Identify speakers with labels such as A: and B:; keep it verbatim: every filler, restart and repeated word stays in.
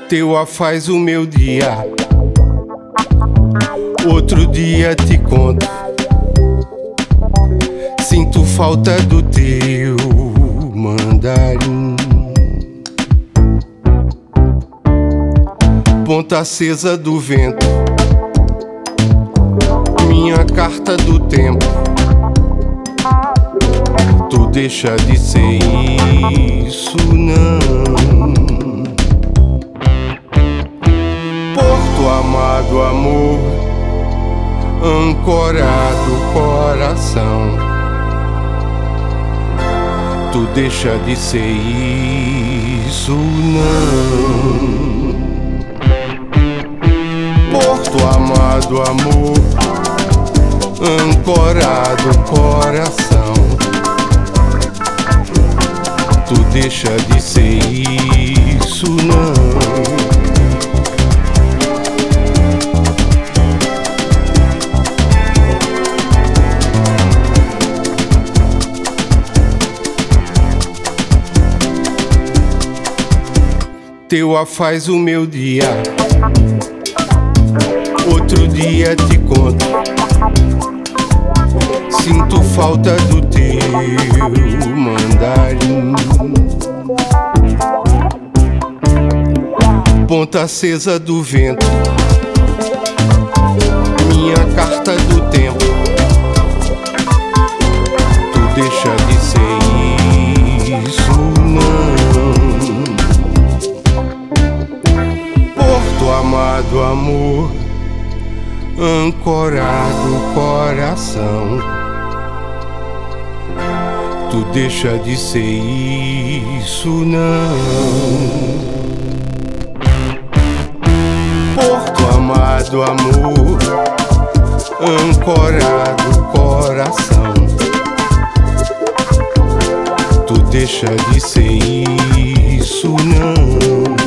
A: Teu A faz o meu dia, outro dia te conto. Sinto falta do teu mandarim, ponta acesa do vento, minha carta do tempo. Tu deixa de ser isso, não. Porto amado, amor, ancorado coração. Tu deixa de ser isso, não. Porto amado, amor, ancorado coração. Tu deixa de ser isso, não. Teu A faz o meu dia, outro dia te conto. Sinto falta do teu mandarim, ponta acesa do vento, minha carta do tempo. Tu deixa de ser isso, não. Porto amado, amor, ancorado coração. Tu deixa de ser isso, não. Porto amado, amor, ancorado coração. Tu deixa de ser isso, não.